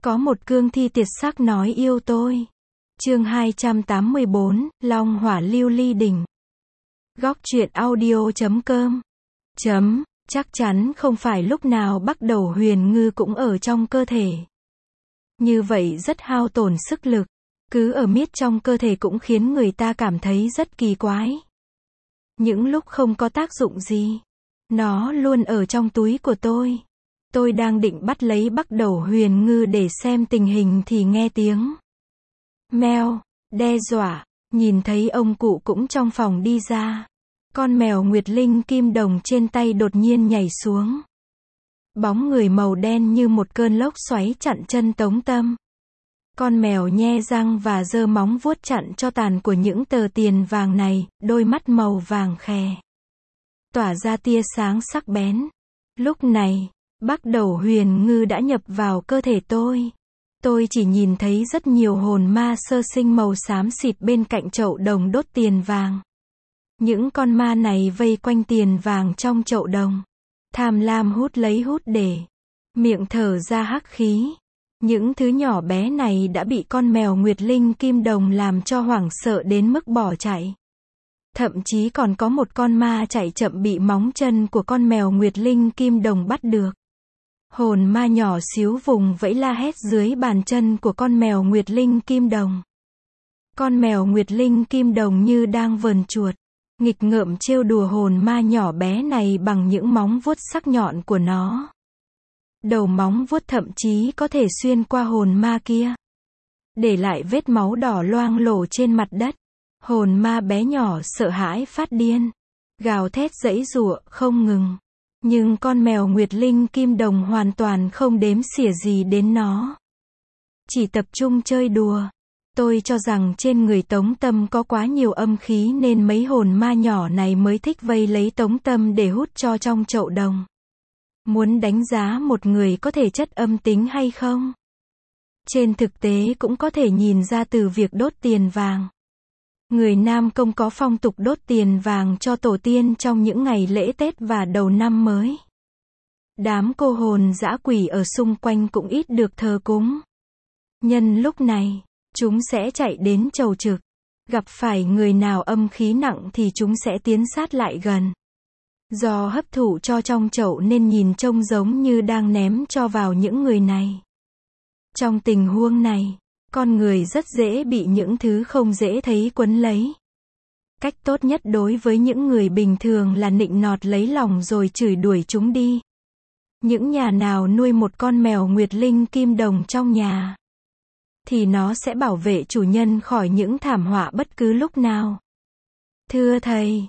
Có một cương thi tuyệt sắc nói yêu tôi. Chương 284, Long hỏa lưu ly đỉnh. Góc truyện audio.com. Chắc chắn không phải lúc nào bắt đầu huyền ngư cũng ở trong cơ thể. Như vậy rất hao tổn sức lực. Cứ ở miết trong cơ thể cũng khiến người ta cảm thấy rất kỳ quái. Những lúc không có tác dụng gì, nó luôn ở trong túi của tôi. Tôi đang định bắt lấy bắt đầu huyền ngư để xem tình hình thì nghe tiếng meo, đe dọa. Nhìn thấy ông cụ cũng trong phòng đi ra. Con mèo Nguyệt Linh kim đồng trên tay đột nhiên nhảy xuống. Bóng người màu đen như một cơn lốc xoáy chặn chân Tống Tâm. Con mèo nhe răng và giơ móng vuốt chặn cho tàn của những tờ tiền vàng này, đôi mắt màu vàng khè tỏa ra tia sáng sắc bén. Lúc này, bắt đầu huyền ngư đã nhập vào cơ thể tôi. Tôi chỉ nhìn thấy rất nhiều hồn ma sơ sinh màu xám xịt bên cạnh chậu đồng đốt tiền vàng. Những con ma này vây quanh tiền vàng trong chậu đồng, tham lam hút lấy hút để, miệng thở ra hắc khí. Những thứ nhỏ bé này đã bị con mèo Nguyệt Linh kim đồng làm cho hoảng sợ đến mức bỏ chạy. Thậm chí còn có một con ma chạy chậm bị móng chân của con mèo Nguyệt Linh kim đồng bắt được. Hồn ma nhỏ xíu vùng vẫy la hét dưới bàn chân của con mèo Nguyệt Linh kim đồng. Con mèo Nguyệt Linh kim đồng như đang vờn chuột, nghịch ngợm trêu đùa hồn ma nhỏ bé này bằng những móng vuốt sắc nhọn của nó. Đầu móng vuốt thậm chí có thể xuyên qua hồn ma kia, để lại vết máu đỏ loang lổ trên mặt đất. Hồn ma bé nhỏ sợ hãi phát điên, gào thét giãy giụa không ngừng. Nhưng con mèo Nguyệt Linh kim đồng hoàn toàn không đếm xỉa gì đến nó. Chỉ tập trung chơi đùa. Tôi cho rằng trên người Tống Tâm có quá nhiều âm khí nên mấy hồn ma nhỏ này mới thích vây lấy Tống Tâm để hút cho trong chậu đồng. Muốn đánh giá một người có thể chất âm tính hay không? Trên thực tế cũng có thể nhìn ra từ việc đốt tiền vàng. Người Nam Công có phong tục đốt tiền vàng cho tổ tiên trong những ngày lễ Tết và đầu năm mới. Đám cô hồn dã quỷ ở xung quanh cũng ít được thờ cúng. Nhân lúc này, chúng sẽ chạy đến chầu trực. Gặp phải người nào âm khí nặng thì chúng sẽ tiến sát lại gần. Do hấp thụ cho trong chậu nên nhìn trông giống như đang ném cho vào những người này. Trong tình huống này, con người rất dễ bị những thứ không dễ thấy quấn lấy. Cách tốt nhất đối với những người bình thường là nịnh nọt lấy lòng rồi chửi đuổi chúng đi. Những nhà nào nuôi một con mèo Nguyệt Linh kim đồng trong nhà, thì nó sẽ bảo vệ chủ nhân khỏi những thảm họa bất cứ lúc nào. Thưa thầy,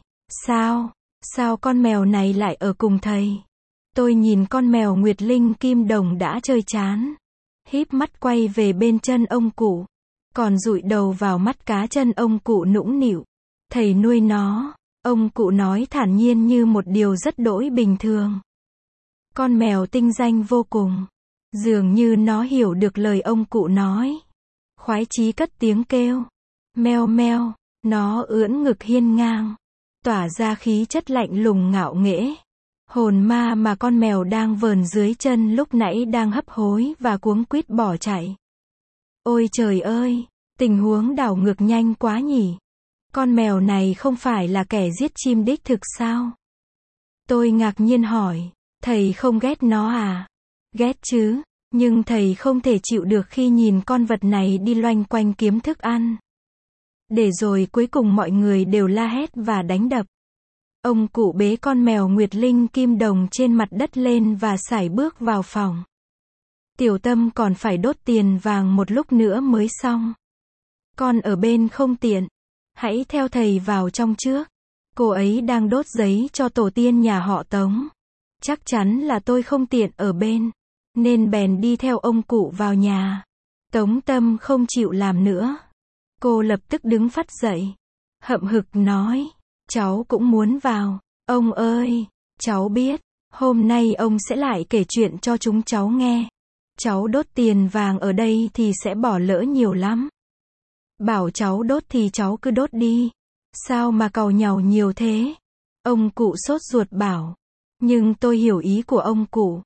sao con mèo này lại ở cùng thầy? Tôi nhìn con mèo Nguyệt Linh kim đồng đã chơi chán, híp mắt quay về bên chân ông cụ, còn dụi đầu vào mắt cá chân ông cụ nũng nịu. Thầy nuôi nó, ông cụ nói thản nhiên như một điều rất đỗi bình thường. Con mèo tinh danh vô cùng, dường như nó hiểu được lời ông cụ nói. Khoái chí cất tiếng kêu, meo meo, nó ưỡn ngực hiên ngang, tỏa ra khí chất lạnh lùng ngạo nghễ. Hồn ma mà con mèo đang vờn dưới chân lúc nãy đang hấp hối và cuống quýt bỏ chạy. Ôi trời ơi, tình huống đảo ngược nhanh quá nhỉ. Con mèo này không phải là kẻ giết chim đích thực sao? Tôi ngạc nhiên hỏi, thầy không ghét nó à? Ghét chứ, nhưng thầy không thể chịu được khi nhìn con vật này đi loanh quanh kiếm thức ăn. Để rồi cuối cùng mọi người đều la hét và đánh đập. Ông cụ bế con mèo Nguyệt Linh kim đồng trên mặt đất lên và sải bước vào phòng. Tiểu Tâm còn phải đốt tiền vàng một lúc nữa mới xong. Con ở bên không tiện. Hãy theo thầy vào trong trước. Cô ấy đang đốt giấy cho tổ tiên nhà họ Tống. Chắc chắn là tôi không tiện ở bên, nên bèn đi theo ông cụ vào nhà. Tống Tâm không chịu làm nữa. Cô lập tức đứng phắt dậy, hậm hực nói, cháu cũng muốn vào. Ông ơi, cháu biết, hôm nay ông sẽ lại kể chuyện cho chúng cháu nghe. Cháu đốt tiền vàng ở đây thì sẽ bỏ lỡ nhiều lắm. Bảo cháu đốt thì cháu cứ đốt đi. Sao mà càu nhàu nhiều thế? Ông cụ sốt ruột bảo. Nhưng tôi hiểu ý của ông cụ.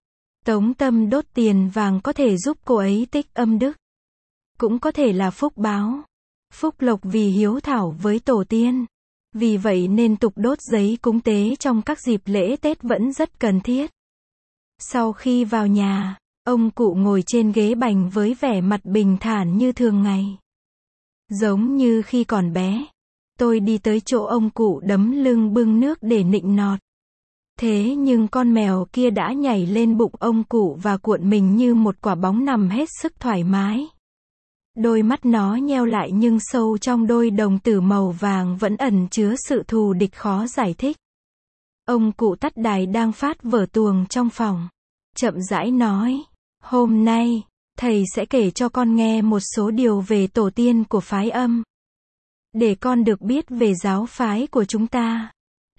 Tống Tâm đốt tiền vàng có thể giúp cô ấy tích âm đức. Cũng có thể là phúc báo. Phúc lộc vì hiếu thảo với tổ tiên. Vì vậy nên tục đốt giấy cúng tế trong các dịp lễ Tết vẫn rất cần thiết. Sau khi vào nhà, ông cụ ngồi trên ghế bành với vẻ mặt bình thản như thường ngày. Giống như khi còn bé. Tôi đi tới chỗ ông cụ đấm lưng bưng nước để nịnh nọt. Thế nhưng con mèo kia đã nhảy lên bụng ông cụ và cuộn mình như một quả bóng nằm hết sức thoải mái. Đôi mắt nó nheo lại nhưng sâu trong đôi đồng tử màu vàng vẫn ẩn chứa sự thù địch khó giải thích. Ông cụ tắt đài đang phát vở tuồng trong phòng. Chậm rãi nói, hôm nay, thầy sẽ kể cho con nghe một số điều về tổ tiên của phái Âm. Để con được biết về giáo phái của chúng ta.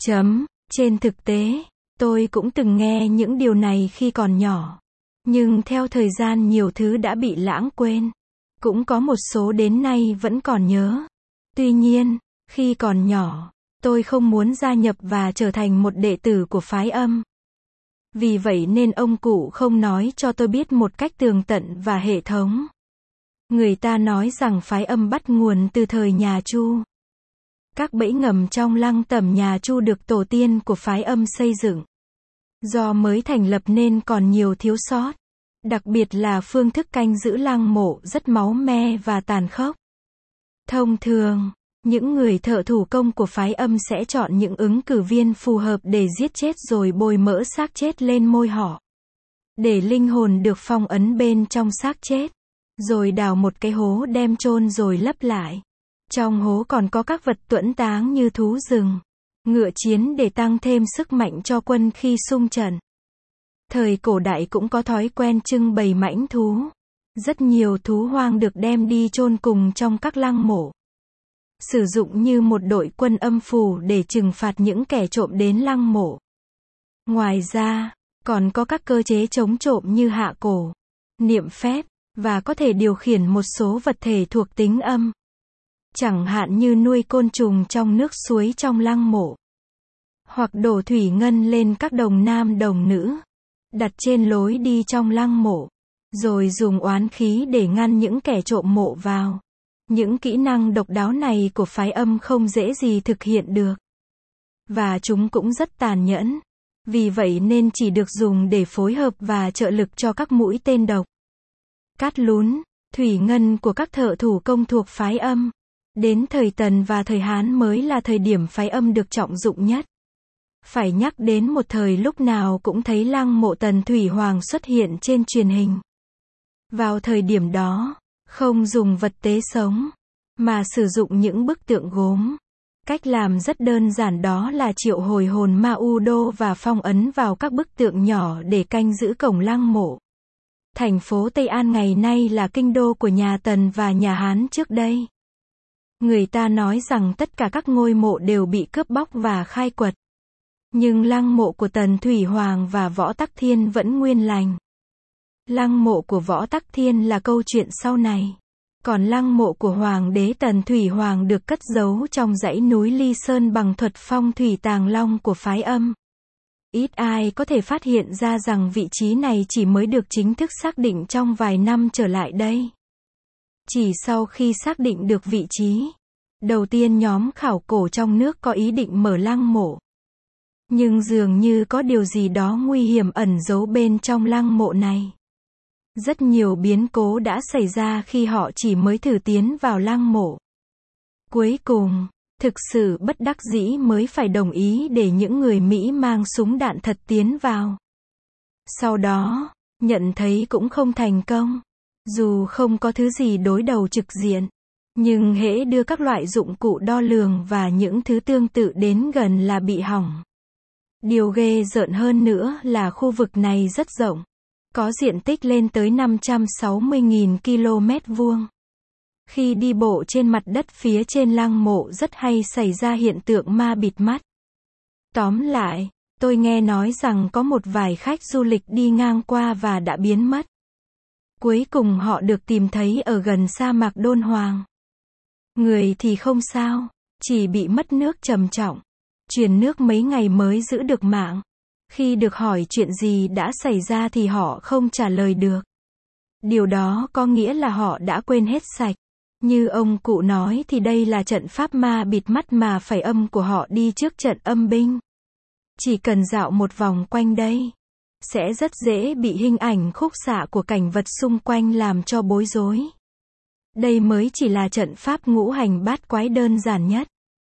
Trên thực tế, tôi cũng từng nghe những điều này khi còn nhỏ. Nhưng theo thời gian nhiều thứ đã bị lãng quên. Cũng có một số đến nay vẫn còn nhớ. Tuy nhiên, khi còn nhỏ, tôi không muốn gia nhập và trở thành một đệ tử của phái Âm. Vì vậy nên ông cụ không nói cho tôi biết một cách tường tận và hệ thống. Người ta nói rằng phái Âm bắt nguồn từ thời nhà Chu. Các bẫy ngầm trong lăng tẩm nhà Chu được tổ tiên của phái Âm xây dựng. Do mới thành lập nên còn nhiều thiếu sót. Đặc biệt là phương thức canh giữ lăng mộ rất máu me và tàn khốc. Thông thường, những người thợ thủ công của phái Âm sẽ chọn những ứng cử viên phù hợp để giết chết rồi bôi mỡ xác chết lên môi họ. Để linh hồn được phong ấn bên trong xác chết. Rồi đào một cái hố đem chôn rồi lấp lại. Trong hố còn có các vật tuẫn táng như thú rừng, ngựa chiến để tăng thêm sức mạnh cho quân khi xung trận. Thời cổ đại cũng có thói quen trưng bày mãnh thú. Rất nhiều thú hoang được đem đi chôn cùng trong các lăng mộ. Sử dụng như một đội quân âm phủ để trừng phạt những kẻ trộm đến lăng mộ. Ngoài ra, còn có các cơ chế chống trộm như hạ cổ, niệm phép, và có thể điều khiển một số vật thể thuộc tính âm. Chẳng hạn như nuôi côn trùng trong nước suối trong lăng mộ. Hoặc đổ thủy ngân lên các đồng nam đồng nữ. Đặt trên lối đi trong lăng mộ. Rồi dùng oán khí để ngăn những kẻ trộm mộ vào. Những kỹ năng độc đáo này của phái Âm không dễ gì thực hiện được. Và chúng cũng rất tàn nhẫn. Vì vậy nên chỉ được dùng để phối hợp và trợ lực cho các mũi tên độc. Cát lún, thủy ngân của các thợ thủ công thuộc phái Âm. Đến thời Tần và thời Hán mới là thời điểm phái Âm được trọng dụng nhất. Phải nhắc đến một thời lúc nào cũng thấy lăng mộ Tần Thủy Hoàng xuất hiện trên truyền hình. Vào thời điểm đó, không dùng vật tế sống, mà sử dụng những bức tượng gốm. Cách làm rất đơn giản, đó là triệu hồi hồn ma U Đô và phong ấn vào các bức tượng nhỏ để canh giữ cổng lăng mộ. Thành phố Tây An ngày nay là kinh đô của nhà Tần và nhà Hán trước đây. Người ta nói rằng tất cả các ngôi mộ đều bị cướp bóc và khai quật. Nhưng lăng mộ của Tần Thủy Hoàng và Võ Tắc Thiên vẫn nguyên lành. Lăng mộ của Võ Tắc Thiên là câu chuyện sau này. Còn lăng mộ của Hoàng đế Tần Thủy Hoàng được cất giấu trong dãy núi Ly Sơn bằng thuật phong thủy tàng long của phái Âm. Ít ai có thể phát hiện ra rằng vị trí này chỉ mới được chính thức xác định trong vài năm trở lại đây. Chỉ sau khi xác định được vị trí, đầu tiên nhóm khảo cổ trong nước có ý định mở lăng mộ. Nhưng dường như có điều gì đó nguy hiểm ẩn giấu bên trong lăng mộ này. Rất nhiều biến cố đã xảy ra khi họ chỉ mới thử tiến vào lăng mộ. Cuối cùng, thực sự bất đắc dĩ mới phải đồng ý để những người Mỹ mang súng đạn thật tiến vào. Sau đó, nhận thấy cũng không thành công. Dù không có thứ gì đối đầu trực diện, nhưng hễ đưa các loại dụng cụ đo lường và những thứ tương tự đến gần là bị hỏng. Điều ghê rợn hơn nữa là khu vực này rất rộng. Có diện tích lên tới 560.000 km vuông. Khi đi bộ trên mặt đất phía trên lăng mộ rất hay xảy ra hiện tượng ma bịt mắt. Tóm lại, tôi nghe nói rằng có một vài khách du lịch đi ngang qua và đã biến mất. Cuối cùng họ được tìm thấy ở gần sa mạc Đôn Hoàng. Người thì không sao, chỉ bị mất nước trầm trọng. Truyền nước mấy ngày mới giữ được mạng. Khi được hỏi chuyện gì đã xảy ra thì họ không trả lời được. Điều đó có nghĩa là họ đã quên hết sạch. Như ông cụ nói thì đây là trận pháp ma bịt mắt mà phẩy âm của họ đi trước trận âm binh. Chỉ cần dạo một vòng quanh đây, sẽ rất dễ bị hình ảnh khúc xạ của cảnh vật xung quanh làm cho bối rối. Đây mới chỉ là trận pháp ngũ hành bát quái đơn giản nhất.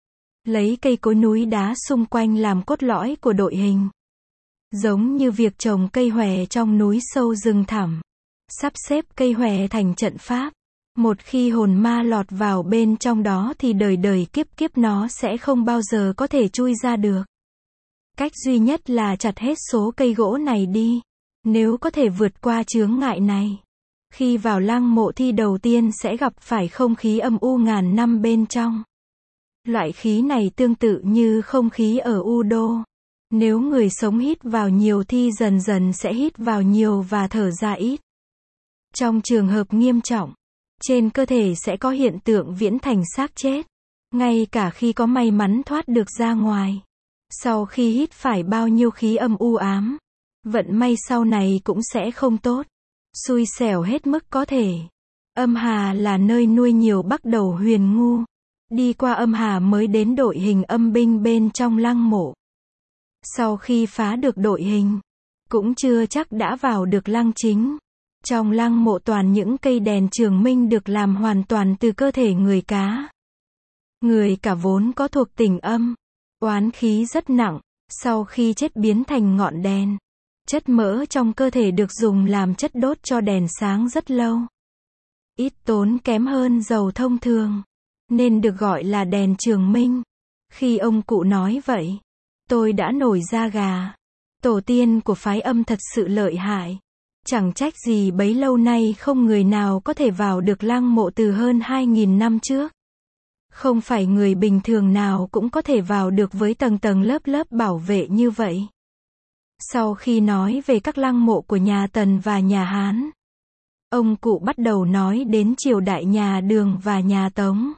Lấy cây cối núi đá xung quanh làm cốt lõi của đội hình. Giống như việc trồng cây hòe trong núi sâu rừng thẳm. Sắp xếp cây hòe thành trận pháp. Một khi hồn ma lọt vào bên trong đó thì đời đời kiếp kiếp nó sẽ không bao giờ có thể chui ra được. Cách duy nhất là chặt hết số cây gỗ này đi. Nếu có thể vượt qua chướng ngại này. Khi vào lăng mộ thì đầu tiên sẽ gặp phải không khí âm u ngàn năm bên trong. Loại khí này tương tự như không khí ở U Đô. Nếu người sống hít vào nhiều thì dần dần sẽ hít vào nhiều và thở ra ít. Trong trường hợp nghiêm trọng, trên cơ thể sẽ có hiện tượng viễn thành xác chết. Ngay cả khi có may mắn thoát được ra ngoài. Sau khi hít phải bao nhiêu khí âm u ám, vận may sau này cũng sẽ không tốt. Xui xẻo hết mức có thể. Âm hà là nơi nuôi nhiều bắt đầu huyền ngu. Đi qua âm hà mới đến đội hình âm binh bên trong lăng mộ. Sau khi phá được đội hình, cũng chưa chắc đã vào được lăng chính. Trong lăng mộ toàn những cây đèn trường minh được làm hoàn toàn từ cơ thể người cá. Người cả vốn có thuộc tình âm, oán khí rất nặng, sau khi chết biến thành ngọn đèn. Chất mỡ trong cơ thể được dùng làm chất đốt cho đèn sáng rất lâu. Ít tốn kém hơn dầu thông thường, nên được gọi là đèn trường minh. Khi ông cụ nói vậy, tôi đã nổi da gà. Tổ tiên của phái âm thật sự lợi hại. Chẳng trách gì bấy lâu nay không người nào có thể vào được lăng mộ từ hơn 2.000 năm trước. Không phải người bình thường nào cũng có thể vào được với tầng tầng lớp lớp bảo vệ như vậy. Sau khi nói về các lăng mộ của nhà Tần và nhà Hán, ông cụ bắt đầu nói đến triều đại nhà Đường và nhà Tống.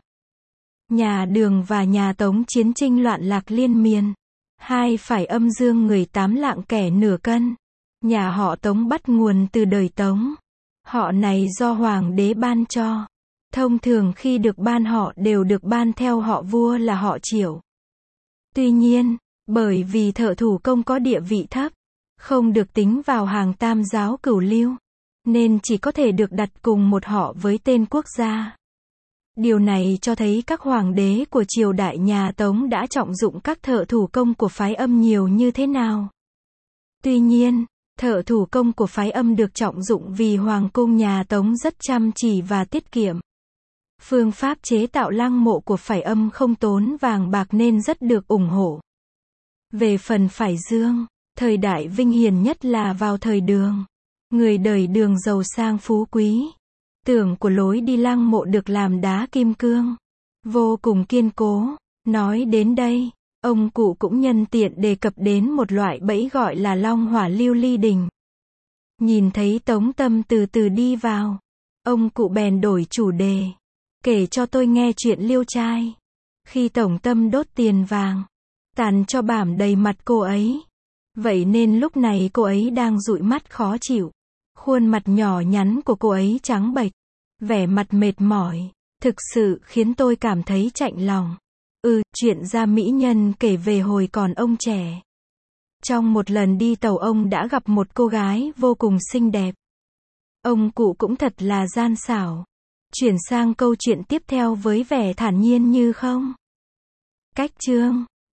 Nhà Đường và nhà Tống chiến tranh loạn lạc liên miên. Hai phải âm dương người tám lạng kẻ nửa cân. Nhà họ Tống bắt nguồn từ đời Tống. Họ này do hoàng đế ban cho. Thông thường khi được ban họ đều được ban theo họ vua là họ Triệu. Tuy nhiên, bởi vì thợ thủ công có địa vị thấp, không được tính vào hàng tam giáo cửu lưu, nên chỉ có thể được đặt cùng một họ với tên quốc gia. Điều này cho thấy các hoàng đế của triều đại nhà Tống đã trọng dụng các thợ thủ công của phái âm nhiều như thế nào. Tuy nhiên, thợ thủ công của phái âm được trọng dụng vì hoàng cung nhà Tống rất chăm chỉ và tiết kiệm. Phương pháp chế tạo lăng mộ của phái âm không tốn vàng bạc nên rất được ủng hộ. Về phần phái Dương, thời đại vinh hiển nhất là vào thời Đường. Người đời Đường giàu sang phú quý. Tường của lối đi lăng mộ được làm đá kim cương, vô cùng kiên cố. Nói đến đây, ông cụ cũng nhân tiện đề cập đến một loại bẫy gọi là long hỏa lưu ly đỉnh. Nhìn thấy Tống Tâm từ từ đi vào, ông cụ bèn đổi chủ đề. Kể cho tôi nghe chuyện liêu trai. Khi Tổng Tâm đốt tiền vàng, tàn cho bảm đầy mặt cô ấy. Vậy nên lúc này cô ấy đang dụi mắt khó chịu. Khuôn mặt nhỏ nhắn của cô ấy trắng bệch, vẻ mặt mệt mỏi, thực sự khiến tôi cảm thấy chạnh lòng. Chuyện gia mỹ nhân kể về hồi còn ông trẻ. Trong một lần đi tàu ông đã gặp một cô gái vô cùng xinh đẹp. Ông cụ cũng thật là gian xảo. Chuyển sang câu chuyện tiếp theo với vẻ thản nhiên như không. Cách chương